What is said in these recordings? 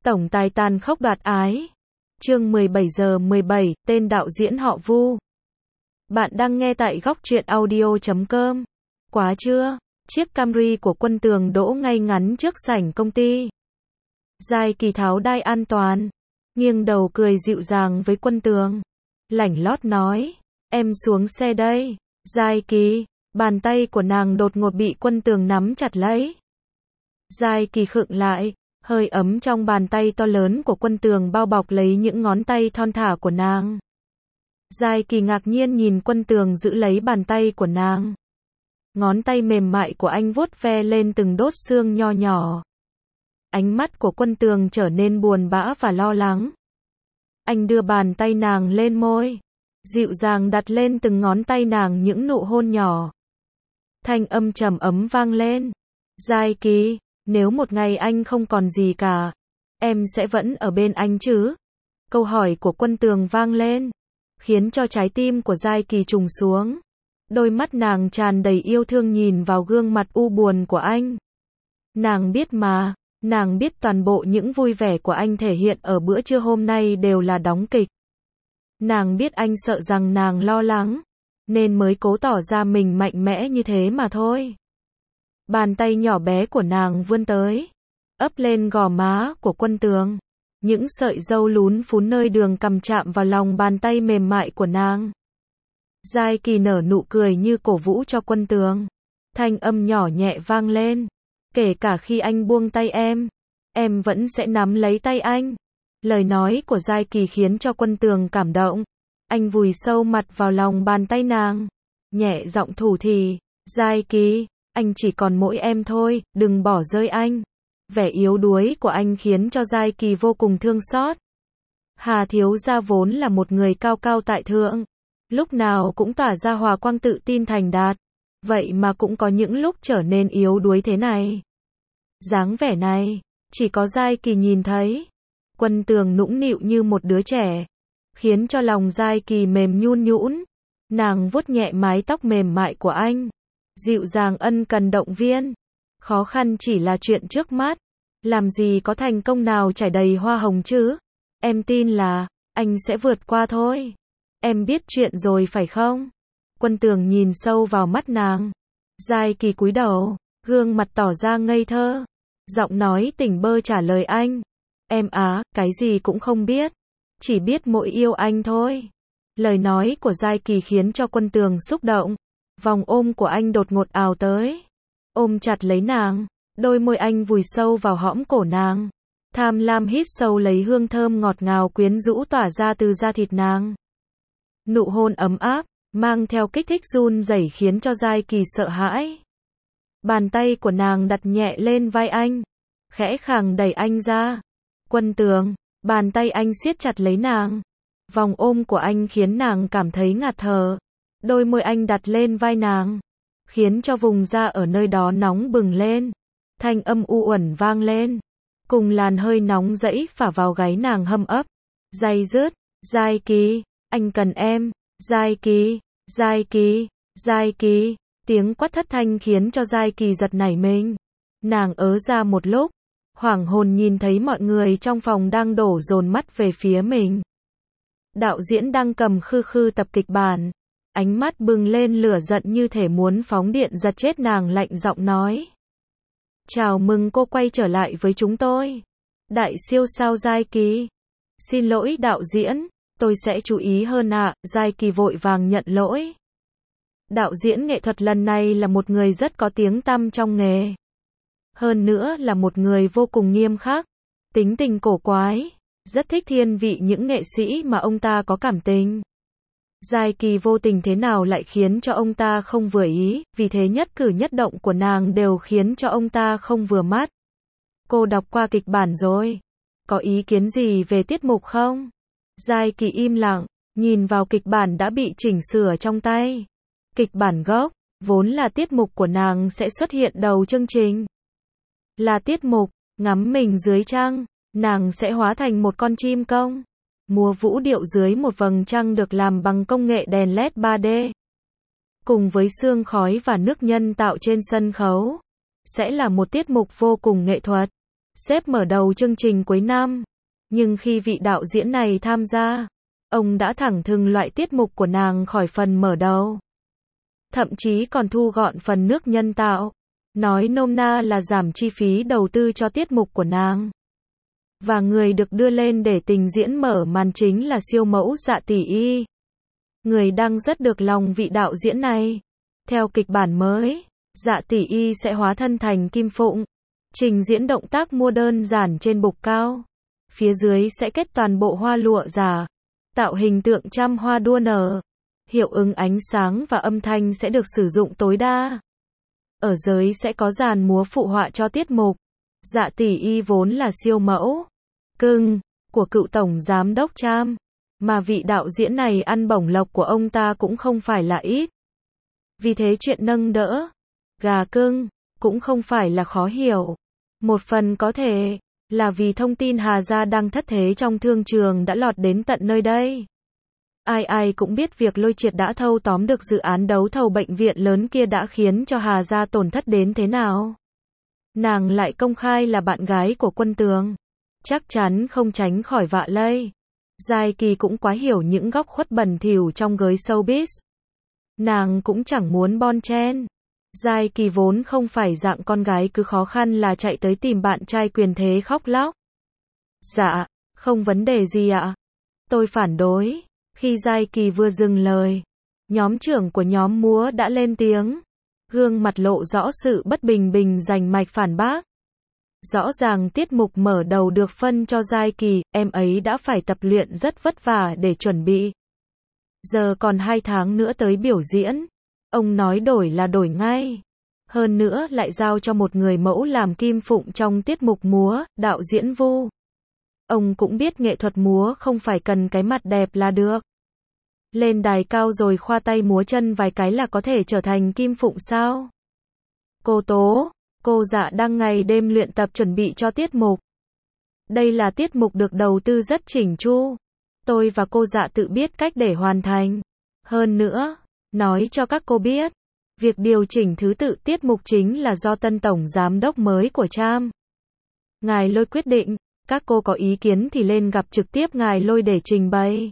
Tổng tài tàn khốc đoạt ái. Chương 17:17, tên đạo diễn họ Vu. Bạn đang nghe tại góc truyện audio.com. Quá chưa? Chiếc Camry của Quân Tường đỗ ngay ngắn trước sảnh công ty. Giai Kỳ tháo đai an toàn, nghiêng đầu cười dịu dàng với Quân Tường. Lảnh lót nói, em xuống xe đây. Giai Kỳ, bàn tay của nàng đột ngột bị Quân Tường nắm chặt lấy. Giai Kỳ khựng lại, hơi ấm trong bàn tay to lớn của Quân Tường bao bọc lấy những ngón tay thon thả của nàng. Giai Kỳ ngạc nhiên nhìn Quân Tường giữ lấy bàn tay của nàng. Ngón tay mềm mại của anh vuốt ve lên từng đốt xương nho nhỏ. Ánh mắt của Quân Tường trở nên buồn bã và lo lắng. Anh đưa bàn tay nàng lên môi, dịu dàng đặt lên từng ngón tay nàng những nụ hôn nhỏ. Thanh âm trầm ấm vang lên. Giai Kỳ, nếu một ngày anh không còn gì cả, em sẽ vẫn ở bên anh chứ? Câu hỏi của Quân Tường vang lên, khiến cho trái tim của Giai Kỳ trùng xuống. Đôi mắt nàng tràn đầy yêu thương nhìn vào gương mặt u buồn của anh. Nàng biết mà, nàng biết toàn bộ những vui vẻ của anh thể hiện ở bữa trưa hôm nay đều là đóng kịch. Nàng biết anh sợ rằng nàng lo lắng, nên mới cố tỏ ra mình mạnh mẽ như thế mà thôi. Bàn tay nhỏ bé của nàng vươn tới, ấp lên gò má của Quân Tường. Những sợi râu lún phún nơi đường cằm chạm vào lòng bàn tay mềm mại của nàng. Giai Kỳ nở nụ cười như cổ vũ cho Quân Tường. Thanh âm nhỏ nhẹ vang lên. Kể cả khi anh buông tay em vẫn sẽ nắm lấy tay anh. Lời nói của Giai Kỳ khiến cho Quân Tường cảm động. Anh vùi sâu mặt vào lòng bàn tay nàng, nhẹ giọng thủ thỉ, Giai Kỳ, anh chỉ còn mỗi em thôi, đừng bỏ rơi anh. Vẻ yếu đuối của anh khiến cho Giai Kỳ vô cùng thương xót. Hà thiếu gia vốn là một người cao cao tại thượng, lúc nào cũng tỏa ra hòa quang tự tin thành đạt, vậy mà cũng có những lúc trở nên yếu đuối thế này. Dáng vẻ này, chỉ có Giai Kỳ nhìn thấy. Quân Tường nũng nịu như một đứa trẻ, khiến cho lòng Giai Kỳ mềm nhún nhũn. Nàng vuốt nhẹ mái tóc mềm mại của anh, dịu dàng ân cần động viên. Khó khăn chỉ là chuyện trước mắt, làm gì có thành công nào trải đầy hoa hồng chứ? Em tin là anh sẽ vượt qua thôi. Em biết chuyện rồi phải không? Quân Tường nhìn sâu vào mắt nàng. Giai Kỳ cúi đầu, gương mặt tỏ ra ngây thơ. Giọng nói tỉnh bơ trả lời anh. Em cái gì cũng không biết. Chỉ biết mỗi yêu anh thôi. Lời nói của Giai Kỳ khiến cho Quân Tường xúc động. Vòng ôm của anh đột ngột ào tới. Ôm chặt lấy nàng. Đôi môi anh vùi sâu vào hõm cổ nàng. Tham lam hít sâu lấy hương thơm ngọt ngào quyến rũ tỏa ra từ da thịt nàng. Nụ hôn ấm áp, mang theo kích thích run rẩy khiến cho Giai Kỳ sợ hãi. Bàn tay của nàng đặt nhẹ lên vai anh, khẽ khàng đẩy anh ra. Quân Tường, bàn tay anh siết chặt lấy nàng. Vòng ôm của anh khiến nàng cảm thấy ngạt thở. Đôi môi anh đặt lên vai nàng, khiến cho vùng da ở nơi đó nóng bừng lên. Thanh âm u uẩn vang lên, cùng làn hơi nóng rẫy phả vào gáy nàng hâm ấp. Day dứt, Giai Kỳ, anh cần em. Giai Kỳ, Giai Kỳ, Giai Kỳ. Tiếng quát thất thanh khiến cho Giai Kỳ giật nảy mình. Nàng ớ ra một lúc, hoảng hồn nhìn thấy mọi người trong phòng đang đổ dồn mắt về phía mình. Đạo diễn đang cầm khư khư tập kịch bản, ánh mắt bừng lên lửa giận như thể muốn phóng điện giật chết nàng, lạnh giọng nói. Chào mừng cô quay trở lại với chúng tôi. Đại siêu sao Giai Kỳ. Xin lỗi đạo diễn, tôi sẽ chú ý hơn ạ. Giai Kỳ vội vàng nhận lỗi. Đạo diễn nghệ thuật lần này là một người rất có tiếng tăm trong nghề. Hơn nữa là một người vô cùng nghiêm khắc, tính tình cổ quái, rất thích thiên vị những nghệ sĩ mà ông ta có cảm tình. Giai Kỳ vô tình thế nào lại khiến cho ông ta không vừa ý, vì thế nhất cử nhất động của nàng đều khiến cho ông ta không vừa mắt. Cô đọc qua kịch bản rồi, có ý kiến gì về tiết mục không? Giai Kỳ im lặng, nhìn vào kịch bản đã bị chỉnh sửa trong tay. Kịch bản gốc, vốn là tiết mục của nàng sẽ xuất hiện đầu chương trình. Là tiết mục, ngắm mình dưới trăng, nàng sẽ hóa thành một con chim công, múa vũ điệu dưới một vầng trăng được làm bằng công nghệ đèn LED 3D. Cùng với sương khói và nước nhân tạo trên sân khấu, sẽ là một tiết mục vô cùng nghệ thuật. xếp mở đầu chương trình cuối năm. Nhưng khi vị đạo diễn này tham gia, ông đã thẳng thừng loại tiết mục của nàng khỏi phần mở đầu. Thậm chí còn thu gọn phần nước nhân tạo. Nói nôm na là giảm chi phí đầu tư cho tiết mục của nàng. Và người được đưa lên để trình diễn mở màn chính là siêu mẫu Dạ Tỷ Y. Người đang rất được lòng vị đạo diễn này. Theo kịch bản mới, Dạ Tỷ Y sẽ hóa thân thành Kim Phụng, trình diễn động tác mua đơn giản trên bục cao. Phía dưới sẽ kết toàn bộ hoa lụa giả, tạo hình tượng trăm hoa đua nở. Hiệu ứng ánh sáng và âm thanh sẽ được sử dụng tối đa. Ở dưới sẽ có dàn múa phụ họa cho tiết mục. Dạ Tỷ Y vốn là siêu mẫu cưng của cựu tổng giám đốc Trump, mà vị đạo diễn này ăn bổng lộc của ông ta cũng không phải là ít. Vì thế chuyện nâng đỡ gà cưng cũng không phải là khó hiểu. Một phần có thể là vì thông tin Hà Gia đang thất thế trong thương trường đã lọt đến tận nơi đây. Ai cũng biết việc Lôi Triệt đã thâu tóm được dự án đấu thầu bệnh viện lớn kia đã khiến cho Hà Gia tổn thất đến thế nào. Nàng lại công khai là bạn gái của Quân Tường, chắc chắn không tránh khỏi vạ lây. Giai Kỳ cũng quá hiểu những góc khuất bẩn thỉu trong giới showbiz. Nàng cũng chẳng muốn bon chen. Giai Kỳ vốn không phải dạng con gái cứ khó khăn là chạy tới tìm bạn trai quyền thế khóc lóc. Dạ, không vấn đề gì ạ. Tôi phản đối. Khi Giai Kỳ vừa dừng lời, nhóm trưởng của nhóm múa đã lên tiếng. Gương mặt lộ rõ sự bất bình rành mạch phản bác. Rõ ràng tiết mục mở đầu được phân cho Giai Kỳ, em ấy đã phải tập luyện rất vất vả để chuẩn bị. Giờ còn 2 tháng nữa tới biểu diễn. Ông nói đổi là đổi ngay. Hơn nữa lại giao cho một người mẫu làm Kim Phụng trong tiết mục múa, đạo diễn Vu. Ông cũng biết nghệ thuật múa không phải cần cái mặt đẹp là được. Lên đài cao rồi khoa tay múa chân vài cái là có thể trở thành Kim Phụng sao? Cô Tố, cô Dạ đang ngày đêm luyện tập chuẩn bị cho tiết mục. Đây là tiết mục được đầu tư rất chỉnh chu. Tôi và cô Dạ tự biết cách để hoàn thành. Hơn nữa, nói cho các cô biết, việc điều chỉnh thứ tự tiết mục chính là do tân tổng giám đốc mới của Trump. Ngài Lôi quyết định, các cô có ý kiến thì lên gặp trực tiếp ngài Lôi để trình bày.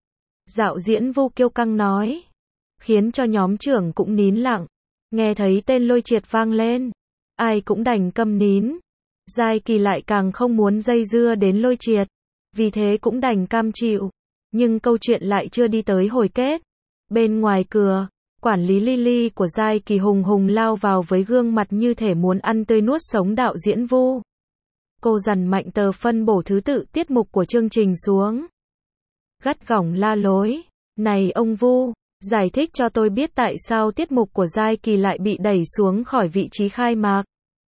Đạo diễn Vu kiêu căng nói, khiến cho nhóm trưởng cũng nín lặng. Nghe thấy tên Lôi Triệt vang lên, ai cũng đành câm nín. Giai Kỳ lại càng không muốn dây dưa đến Lôi Triệt, vì thế cũng đành cam chịu. Nhưng câu chuyện lại chưa đi tới hồi kết. Bên ngoài cửa, quản lý Lily của Giai Kỳ hùng lao vào với gương mặt như thể muốn ăn tươi nuốt sống đạo diễn Vu. Cô dằn mạnh tờ phân bổ thứ tự tiết mục của chương trình xuống. Gắt gỏng la lối, này ông Vu, giải thích cho tôi biết tại sao tiết mục của Giai Kỳ lại bị đẩy xuống khỏi vị trí khai mạc.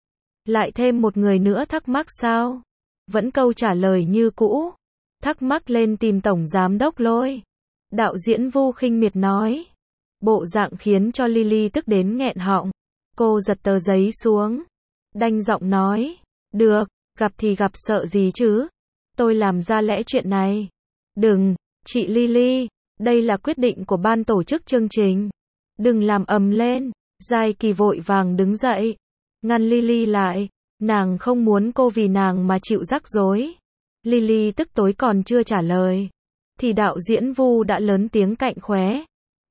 Lại thêm một người nữa thắc mắc sao? Vẫn câu trả lời như cũ. Thắc mắc lên tìm tổng giám đốc Lôi. Đạo diễn Vu khinh miệt nói. Bộ dạng khiến cho Lily tức đến nghẹn họng. Cô giật tờ giấy xuống. Đanh giọng nói. Được, gặp thì gặp sợ gì chứ? Tôi làm ra lẽ chuyện này. Đừng, chị Lily, đây là quyết định của ban tổ chức chương trình. Đừng làm ầm lên. Giai Kỳ vội vàng đứng dậy, ngăn Lily lại. Nàng không muốn cô vì nàng mà chịu rắc rối. Lily tức tối còn chưa trả lời, thì đạo diễn Vu đã lớn tiếng cạnh khóe.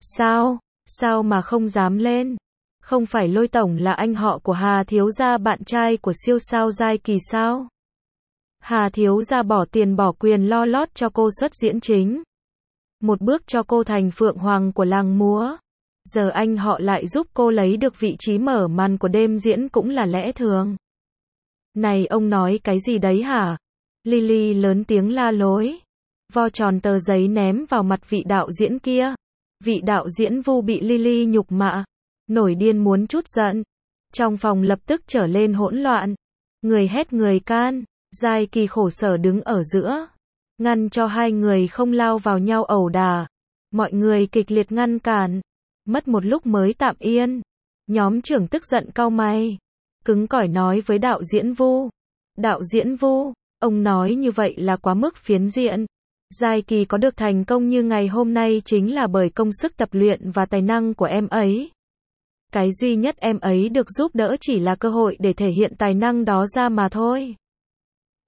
Sao mà không dám lên? Không phải Lôi tổng là anh họ của Hà thiếu gia bạn trai của siêu sao Giai Kỳ sao? Hà thiếu gia bỏ tiền bỏ quyền lo lót cho cô xuất diễn chính. Một bước cho cô thành phượng hoàng của làng múa. Giờ anh họ lại giúp cô lấy được vị trí mở màn của đêm diễn cũng là lẽ thường. Này ông nói cái gì đấy hả? Lily lớn tiếng la lối. Vo tròn tờ giấy ném vào mặt vị đạo diễn kia. Vị đạo diễn Vu bị Lily nhục mạ, nổi điên muốn trút giận. Trong phòng lập tức trở lên hỗn loạn. Người hét người can. Giai Kỳ khổ sở đứng ở giữa, ngăn cho hai người không lao vào nhau ẩu đả. Mọi người kịch liệt ngăn cản. Mất một lúc mới tạm yên. Nhóm trưởng tức giận cau mày, cứng cỏi nói với đạo diễn Vu. Đạo diễn Vu, ông nói như vậy là quá mức phiến diện. Giai Kỳ có được thành công như ngày hôm nay chính là bởi công sức tập luyện và tài năng của em ấy. Cái duy nhất em ấy được giúp đỡ chỉ là cơ hội để thể hiện tài năng đó ra mà thôi.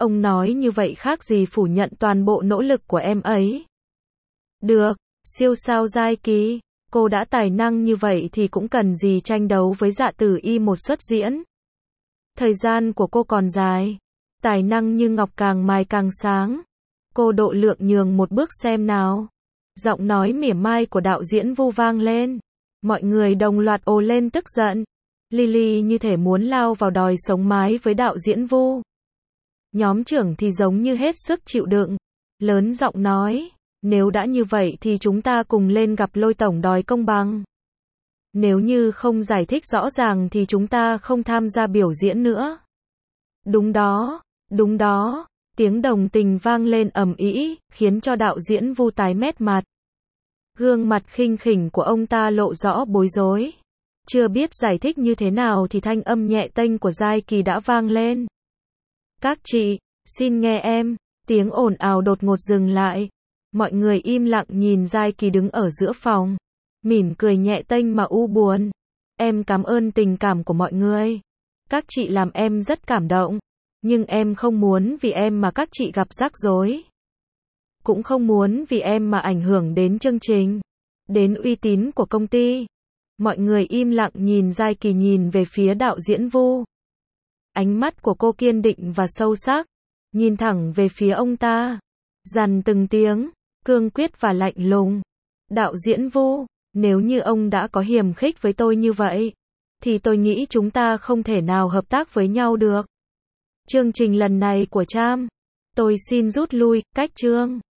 Ông nói như vậy khác gì phủ nhận toàn bộ nỗ lực của em ấy. Được, siêu sao Giai Kỳ, cô đã tài năng như vậy thì cũng cần gì tranh đấu với Dạ Tử Y một suất diễn. Thời gian của cô còn dài, tài năng như ngọc càng mài càng sáng. Cô độ lượng nhường một bước xem nào. Giọng nói mỉa mai của đạo diễn Vu vang lên. Mọi người đồng loạt ồ lên tức giận. Lily như thể muốn lao vào đòi sống mái với đạo diễn Vu. Nhóm trưởng thì giống như hết sức chịu đựng. Lớn giọng nói, nếu đã như vậy thì chúng ta cùng lên gặp Lôi tổng đòi công bằng. Nếu như không giải thích rõ ràng thì chúng ta không tham gia biểu diễn nữa. Đúng đó, đúng đó. Tiếng đồng tình vang lên ầm ĩ, khiến cho đạo diễn Vu tái mét mặt. Gương mặt khinh khỉnh của ông ta lộ rõ bối rối. Chưa biết giải thích như thế nào thì thanh âm nhẹ tênh của Giai Kỳ đã vang lên. Các chị, xin nghe em. Tiếng ồn ào đột ngột dừng lại. Mọi người im lặng nhìn Giai Kỳ đứng ở giữa phòng. Mỉm cười nhẹ tênh mà u buồn. Em cảm ơn tình cảm của mọi người. Các chị làm em rất cảm động. Nhưng em không muốn vì em mà các chị gặp rắc rối. Cũng không muốn vì em mà ảnh hưởng đến chương trình, đến uy tín của công ty. Mọi người im lặng nhìn Giai Kỳ nhìn về phía đạo diễn Vu. Ánh mắt của cô kiên định và sâu sắc, nhìn thẳng về phía ông ta. Dằn từng tiếng, cương quyết và lạnh lùng. Đạo diễn Vu, nếu như ông đã có hiềm khích với tôi như vậy, thì tôi nghĩ chúng ta không thể nào hợp tác với nhau được. Chương trình lần này của Tram, tôi xin rút lui, cách chương.